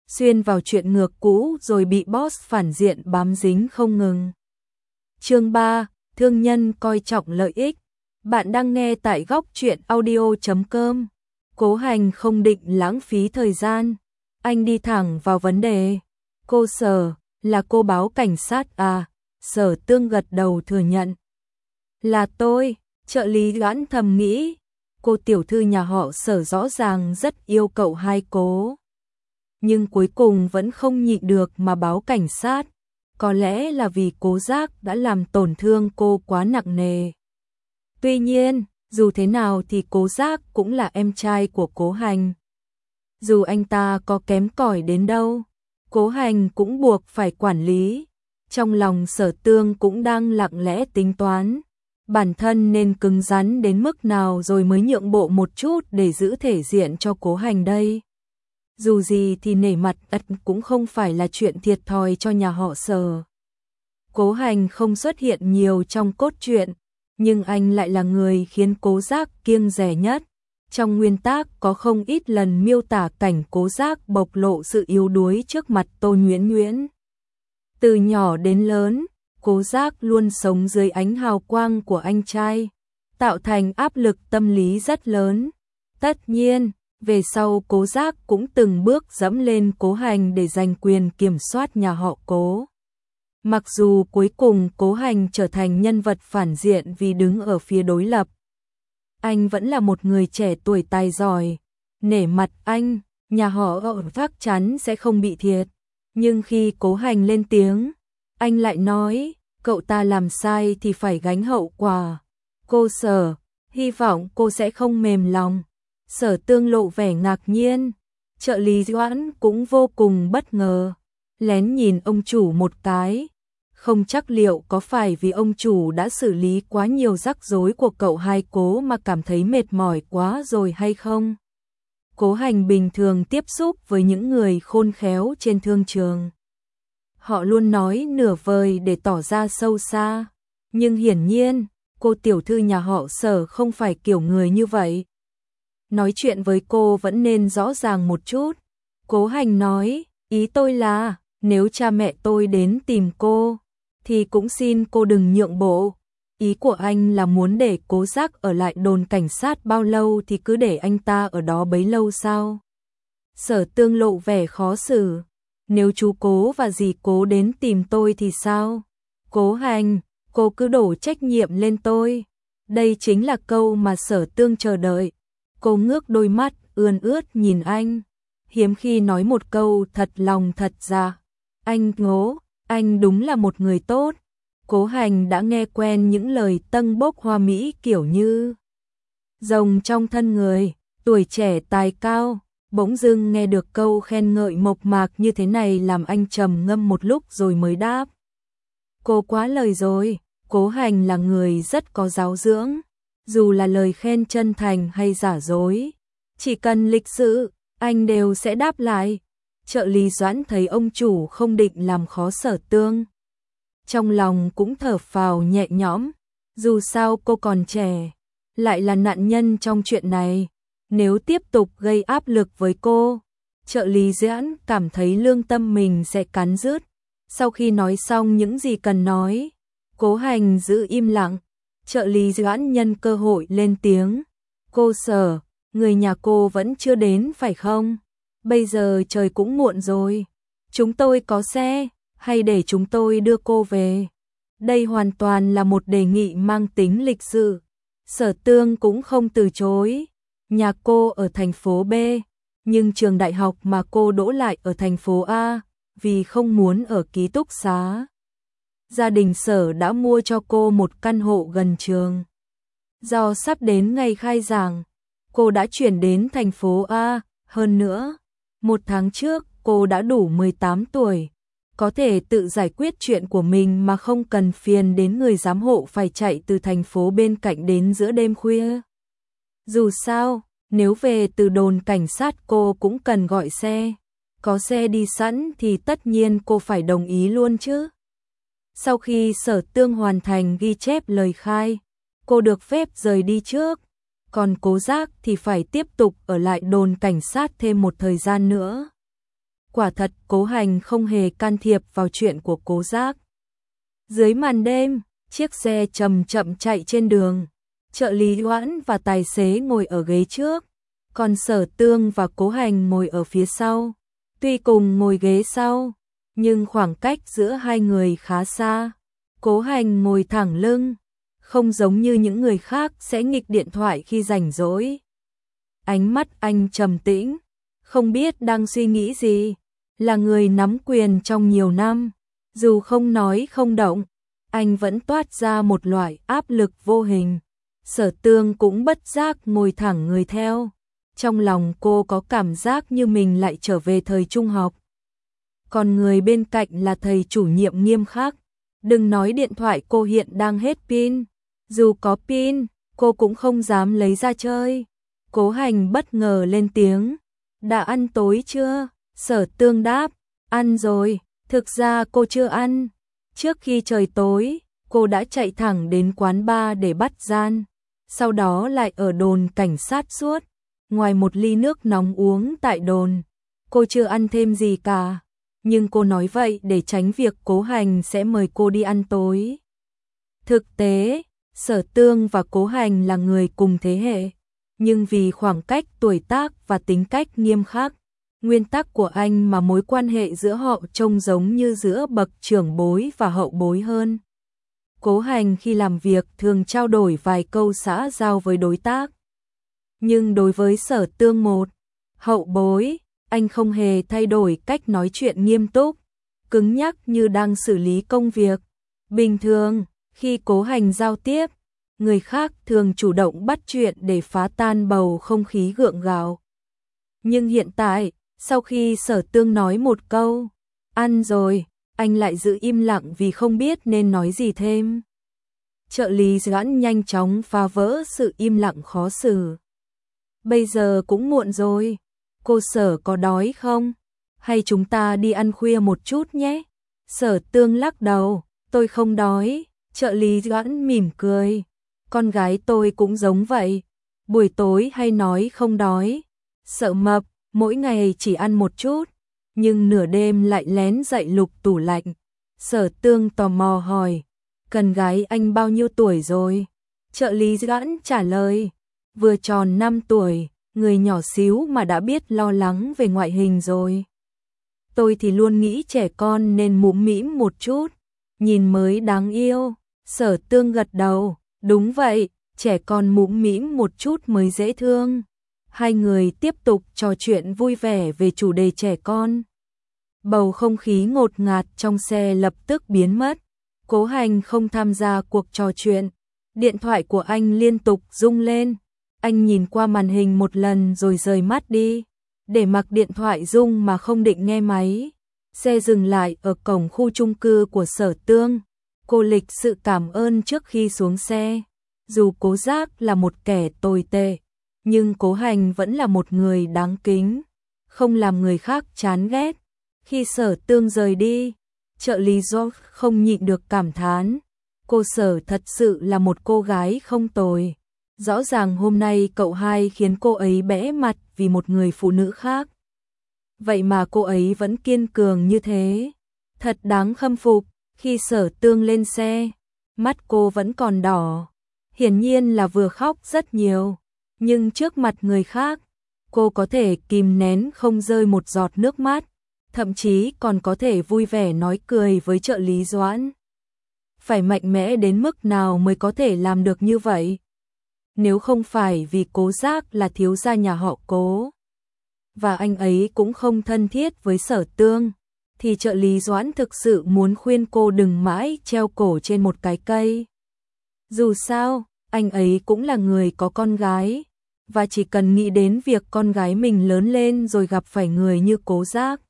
xuyên vào chuyện ngược cũ rồi bị boss phản diện bám dính không ngừng. Chương 3, thương nhân coi trọng lợi ích. Bạn đang nghe tại góc truyện audio.com. Cố Hành không định lãng phí thời gian, anh đi thẳng vào vấn đề. Cô Sở, là cô báo cảnh sát à? Sở Tương gật đầu thừa nhận. Là tôi, trợ lý Doãn thầm nghĩ. Cô tiểu thư nhà họ Sở rõ ràng rất yêu cậu hai Cố. Nhưng cuối cùng vẫn không nhịn được mà báo cảnh sát. Có lẽ là vì Cố Giác đã làm tổn thương cô quá nặng nề. Tuy nhiên, dù thế nào thì Cố Giác cũng là em trai của Cố Hành. Dù anh ta có kém cỏi đến đâu, Cố Hành cũng buộc phải quản lý. Trong lòng Sở Tương cũng đang lặng lẽ tính toán bản thân nên cứng rắn đến mức nào rồi mới nhượng bộ một chút để giữ thể diện cho Cố Hành đây. Dù gì thì nể mặt cũng không phải là chuyện thiệt thòi cho nhà họ Sở. Cố Hành không xuất hiện nhiều trong cốt truyện, nhưng anh lại là người khiến Cố Giác kiêng dè nhất. Trong nguyên tác có không ít lần miêu tả cảnh Cố Giác bộc lộ sự yếu đuối trước mặt Tô Nhuyễn Nhuyễn. Từ nhỏ đến lớn, Cố Giác luôn sống dưới ánh hào quang của anh trai, tạo thành áp lực tâm lý rất lớn. Tất nhiên, về sau Cố Giác cũng từng bước dẫm lên Cố Hành để giành quyền kiểm soát nhà họ Cố. Mặc dù cuối cùng Cố Hành trở thành nhân vật phản diện vì đứng ở phía đối lập, anh vẫn là một người trẻ tuổi tài giỏi. Nể mặt anh, nhà họ chắc chắn sẽ không bị thiệt. Nhưng khi Cố Hành lên tiếng, anh lại nói, cậu ta làm sai thì phải gánh hậu quả. Cô Sở, hy vọng cô sẽ không mềm lòng. Sở Tương lộ vẻ ngạc nhiên, trợ lý Doãn cũng vô cùng bất ngờ, lén nhìn ông chủ một cái. Không chắc liệu có phải vì ông chủ đã xử lý quá nhiều rắc rối của cậu hai Cố mà cảm thấy mệt mỏi quá rồi hay không? Cố Hành bình thường tiếp xúc với những người khôn khéo trên thương trường. Họ luôn nói nửa vời để tỏ ra sâu xa, nhưng hiển nhiên, cô tiểu thư nhà họ Sở không phải kiểu người như vậy. Nói chuyện với cô vẫn nên rõ ràng một chút. Cố Hành nói, ý tôi là, nếu cha mẹ tôi đến tìm cô, thì cũng xin cô đừng nhượng bộ. Ý của anh là muốn để Cố Giác ở lại đồn cảnh sát bao lâu thì cứ để anh ta ở đó bấy lâu sao? Sở Tương lộ vẻ khó xử. Nếu chú Cố và dì Cố đến tìm tôi thì sao? Cố Hành, cô cứ đổ trách nhiệm lên tôi. Đây chính là câu mà Sở Tương chờ đợi. Cô ngước đôi mắt ươn ướt nhìn anh, hiếm khi nói một câu thật lòng thật ra. Anh ngố, anh đúng là một người tốt. Cố Hành đã nghe quen những lời tâng bốc hoa mỹ kiểu như rồng trong thân người, tuổi trẻ tài cao. Bỗng dưng nghe được câu khen ngợi mộc mạc như thế này làm anh trầm ngâm một lúc rồi mới đáp. Cô quá lời rồi. Cố Hành là người rất có giáo dưỡng. Dù là lời khen chân thành hay giả dối, chỉ cần lịch sự, anh đều sẽ đáp lại. Trợ lý Doãn thấy ông chủ không định làm khó Sở Tương, trong lòng cũng thở phào nhẹ nhõm. Dù sao cô còn trẻ, lại là nạn nhân trong chuyện này. Nếu tiếp tục gây áp lực với cô, trợ lý Doãn cảm thấy lương tâm mình sẽ cắn rứt. Sau khi nói xong những gì cần nói, Cố Hành giữ im lặng. Trợ lý Doãn nhân cơ hội lên tiếng. Cô Sở, người nhà cô vẫn chưa đến phải không? Bây giờ trời cũng muộn rồi. Chúng tôi có xe, hay để chúng tôi đưa cô về? Đây hoàn toàn là một đề nghị mang tính lịch sự. Sở Tương cũng không từ chối. Nhà cô ở thành phố B, nhưng trường đại học mà cô đỗ lại ở thành phố A, vì không muốn ở ký túc xá. Gia đình Sở đã mua cho cô một căn hộ gần trường. Do sắp đến ngày khai giảng, cô đã chuyển đến thành phố A. Hơn nữa, một tháng trước cô đã đủ 18 tuổi, có thể tự giải quyết chuyện của mình mà không cần phiền đến người giám hộ phải chạy từ thành phố bên cạnh đến giữa đêm khuya. Dù sao, nếu về từ đồn cảnh sát cô cũng cần gọi xe. Có xe đi sẵn thì tất nhiên cô phải đồng ý luôn chứ. Sau khi Sở Tương hoàn thành ghi chép lời khai, cô được phép rời đi trước. Còn Cố Giác thì phải tiếp tục ở lại đồn cảnh sát thêm một thời gian nữa. Quả thật Cố Hành không hề can thiệp vào chuyện của Cố Giác. Dưới màn đêm, chiếc xe chậm chậm chạy trên đường. Trợ lý Doãn và tài xế ngồi ở ghế trước, còn Sở Tương và Cố Hành ngồi ở phía sau. Tuy cùng ngồi ghế sau, nhưng khoảng cách giữa hai người khá xa. Cố Hành ngồi thẳng lưng, không giống như những người khác sẽ nghịch điện thoại khi rảnh rỗi. Ánh mắt anh trầm tĩnh, không biết đang suy nghĩ gì. Là người nắm quyền trong nhiều năm, dù không nói không động, anh vẫn toát ra một loại áp lực vô hình. Sở Tương cũng bất giác ngồi thẳng người theo. Trong lòng cô có cảm giác như mình lại trở về thời trung học. Còn người bên cạnh là thầy chủ nhiệm nghiêm khắc. Đừng nói điện thoại cô hiện đang hết pin. Dù có pin, cô cũng không dám lấy ra chơi. Cố Hành bất ngờ lên tiếng. Đã ăn tối chưa? Sở Tương đáp. Ăn rồi, thực ra cô chưa ăn. Trước khi trời tối, cô đã chạy thẳng đến quán bar để bắt gian. Sau đó lại ở đồn cảnh sát suốt. Ngoài một ly nước nóng uống tại đồn, cô chưa ăn thêm gì cả. Nhưng cô nói vậy để tránh việc Cố Hành sẽ mời cô đi ăn tối. Thực tế, Sở Tương và Cố Hành là người cùng thế hệ, nhưng vì khoảng cách tuổi tác và tính cách nghiêm khắc, nguyên tắc của anh mà mối quan hệ giữa họ trông giống như giữa bậc trưởng bối và hậu bối hơn. Cố Hành khi làm việc thường trao đổi vài câu xã giao với đối tác. Nhưng đối với Sở Tương một hậu bối, anh không hề thay đổi cách nói chuyện nghiêm túc, cứng nhắc như đang xử lý công việc. Bình thường, khi Cố Hành giao tiếp, người khác thường chủ động bắt chuyện để phá tan bầu không khí gượng gạo. Nhưng hiện tại, sau khi Sở Tương nói một câu, ăn rồi, anh lại giữ im lặng vì không biết nên nói gì thêm. Trợ lý Doãn nhanh chóng phá vỡ sự im lặng khó xử. Bây giờ cũng muộn rồi, cô Sở có đói không? Hay chúng ta đi ăn khuya một chút nhé? Sở Tương lắc đầu, tôi không đói. Trợ lý Doãn mỉm cười. Con gái tôi cũng giống vậy. Buổi tối hay nói không đói. Sợ mập, mỗi ngày chỉ ăn một chút. Nhưng nửa đêm lại lén dậy lục tủ lạnh. Sở Tương tò mò hỏi. Cần gái anh bao nhiêu tuổi rồi? Trợ lý Doãn trả lời. Vừa tròn 5 tuổi, người nhỏ xíu mà đã biết lo lắng về ngoại hình rồi. Tôi thì luôn nghĩ trẻ con nên mũm mĩm một chút, nhìn mới đáng yêu. Sở Tương gật đầu, đúng vậy, trẻ con mũm mĩm một chút mới dễ thương. Hai người tiếp tục trò chuyện vui vẻ về chủ đề trẻ con. Bầu không khí ngột ngạt trong xe lập tức biến mất. Cố Hành không tham gia cuộc trò chuyện. Điện thoại của anh liên tục rung lên. Anh nhìn qua màn hình một lần rồi rời mắt đi, để mặc điện thoại rung mà không định nghe máy. Xe dừng lại ở cổng khu chung cư của Sở Tương. Cô lịch sự cảm ơn trước khi xuống xe. Dù Cố Giác là một kẻ tồi tệ, nhưng Cố Hành vẫn là một người đáng kính, không làm người khác chán ghét. Khi Sở Tương rời đi, trợ lý George không nhịn được cảm thán. Cô Sở thật sự là một cô gái không tồi. Rõ ràng hôm nay cậu hai khiến cô ấy bẽ mặt vì một người phụ nữ khác. Vậy mà cô ấy vẫn kiên cường như thế. Thật đáng khâm phục. Khi Sở Tương lên xe, mắt cô vẫn còn đỏ. Hiển nhiên là vừa khóc rất nhiều. Nhưng trước mặt người khác, cô có thể kìm nén không rơi một giọt nước mắt. Thậm chí còn có thể vui vẻ nói cười với trợ lý Doãn. Phải mạnh mẽ đến mức nào mới có thể làm được như vậy? Nếu không phải vì Cố Giác là thiếu gia nhà họ Cố, và anh ấy cũng không thân thiết với Sở Tương, thì trợ lý Doãn thực sự muốn khuyên cô đừng mãi treo cổ trên một cái cây. Dù sao, anh ấy cũng là người có con gái, và chỉ cần nghĩ đến việc con gái mình lớn lên rồi gặp phải người như Cố Giác,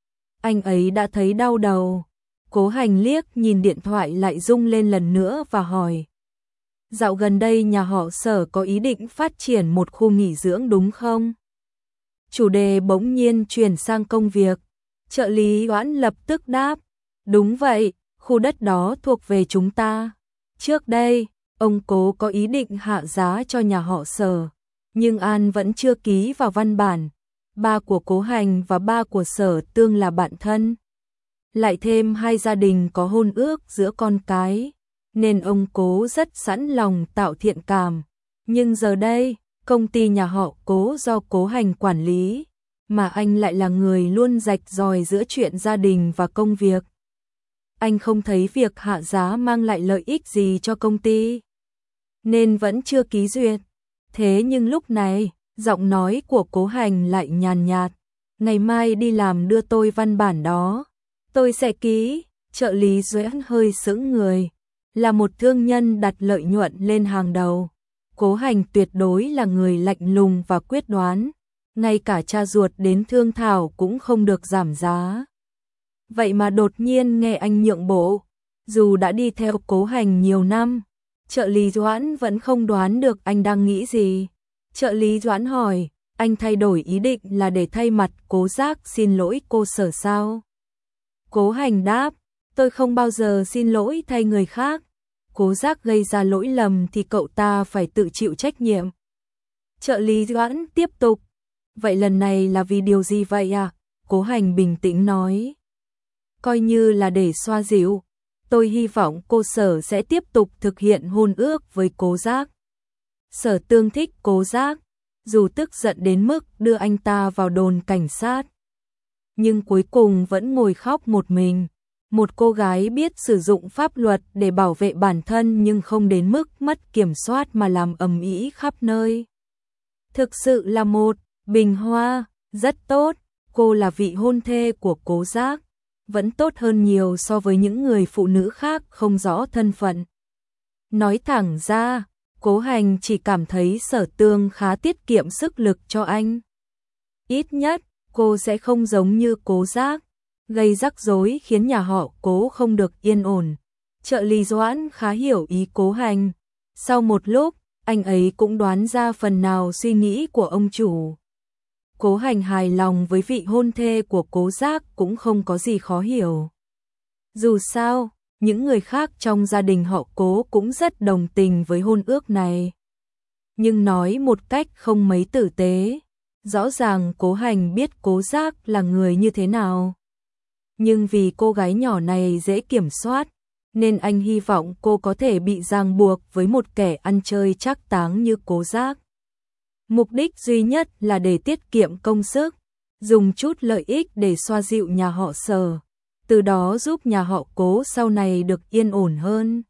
anh ấy đã thấy đau đầu. Cố Hành liếc nhìn điện thoại lại rung lên lần nữa và hỏi. Dạo gần đây nhà họ Sở có ý định phát triển một khu nghỉ dưỡng đúng không? Chủ đề bỗng nhiên chuyển sang công việc. Trợ lý Doãn lập tức đáp. Đúng vậy, khu đất đó thuộc về chúng ta. Trước đây, ông Cố có ý định hạ giá cho nhà họ Sở, nhưng An vẫn chưa ký vào văn bản. ba của Cố Hành và ba của Sở Tương là bạn thân. Lại thêm hai gia đình có hôn ước giữa con cái, nên ông Cố rất sẵn lòng tạo thiện cảm. Nhưng giờ đây, công ty nhà họ Cố do Cố Hành quản lý, mà anh lại là người luôn rạch ròi giữa chuyện gia đình và công việc. Anh không thấy việc hạ giá mang lại lợi ích gì cho công ty, nên vẫn chưa ký duyệt. Thế nhưng lúc này, giọng nói của Cố Hành lại nhàn nhạt, ngày mai đi làm đưa tôi văn bản đó, tôi sẽ ký. Trợ lý Doãn hơi sững người, là một thương nhân đặt lợi nhuận lên hàng đầu. Cố Hành tuyệt đối là người lạnh lùng và quyết đoán, ngay cả cha ruột đến thương thảo cũng không được giảm giá. Vậy mà đột nhiên nghe anh nhượng bộ, dù đã đi theo Cố Hành nhiều năm, trợ lý Doãn vẫn không đoán được anh đang nghĩ gì. Trợ lý Doãn hỏi, anh thay đổi ý định là để thay mặt Cố Giác xin lỗi cô Sở sao? Cố Hành đáp, tôi không bao giờ xin lỗi thay người khác. Cố Giác gây ra lỗi lầm thì cậu ta phải tự chịu trách nhiệm. Trợ lý Doãn tiếp tục, vậy lần này là vì điều gì vậy à? Cố Hành bình tĩnh nói, coi như là để xoa dịu, tôi hy vọng cô Sở sẽ tiếp tục thực hiện hôn ước với Cố Giác. Sở Tương thích Cố Giác, dù tức giận đến mức đưa anh ta vào đồn cảnh sát, nhưng cuối cùng vẫn ngồi khóc một mình. Một cô gái biết sử dụng pháp luật để bảo vệ bản thân nhưng không đến mức mất kiểm soát mà làm ầm ĩ khắp nơi. Thực sự là một bình hoa, rất tốt. Cô là vị hôn thê của Cố Giác, vẫn tốt hơn nhiều so với những người phụ nữ khác không rõ thân phận. Nói thẳng ra, Cố Hành chỉ cảm thấy Sở Tương khá tiết kiệm sức lực cho anh. Ít nhất, cô sẽ không giống như Cố Giác, gây rắc rối khiến nhà họ Cố không được yên ổn. Trợ lý Doãn khá hiểu ý Cố Hành. Sau một lúc, anh ấy cũng đoán ra phần nào suy nghĩ của ông chủ. Cố Hành hài lòng với vị hôn thê của Cố Giác cũng không có gì khó hiểu. Dù sao, những người khác trong gia đình họ Cố cũng rất đồng tình với hôn ước này. Nhưng nói một cách không mấy tử tế, rõ ràng Cố Hành biết Cố Giác là người như thế nào. Nhưng vì cô gái nhỏ này dễ kiểm soát, nên anh hy vọng cô có thể bị ràng buộc với một kẻ ăn chơi trác táng như Cố Giác. Mục đích duy nhất là để tiết kiệm công sức, dùng chút lợi ích để xoa dịu nhà họ Sở, từ đó giúp nhà họ Cố sau này được yên ổn hơn.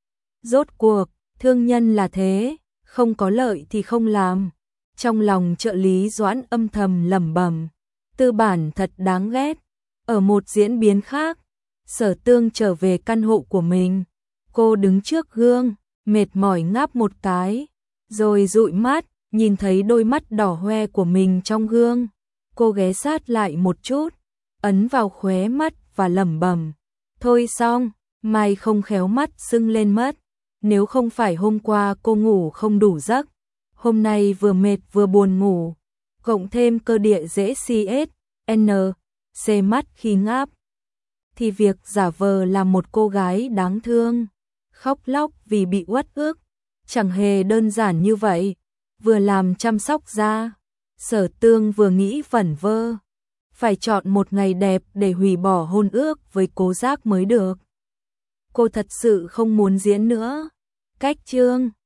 Rốt cuộc, thương nhân là thế, không có lợi thì không làm. Trong lòng trợ lý Doãn âm thầm lẩm bẩm, tư bản thật đáng ghét. Ở một diễn biến khác, Sở Tương trở về căn hộ của mình. Cô đứng trước gương, mệt mỏi ngáp một cái, rồi dụi mắt, nhìn thấy đôi mắt đỏ hoe của mình trong gương. Cô ghé sát lại một chút, ấn vào khóe mắt và lẩm bẩm, thôi xong, mai không khéo mắt sưng lên mất. Nếu không phải hôm qua cô ngủ không đủ giấc, hôm nay vừa mệt vừa buồn ngủ, cộng thêm cơ địa dễ CSN, xê mắt khi ngáp, thì việc giả vờ là một cô gái đáng thương, khóc lóc vì bị uất ức, chẳng hề đơn giản như vậy. Vừa làm chăm sóc da, Sở Tương vừa nghĩ vẩn vơ, phải chọn một ngày đẹp để hủy bỏ hôn ước với Cố Giác mới được. Cô thật sự không muốn diễn nữa. Cách chương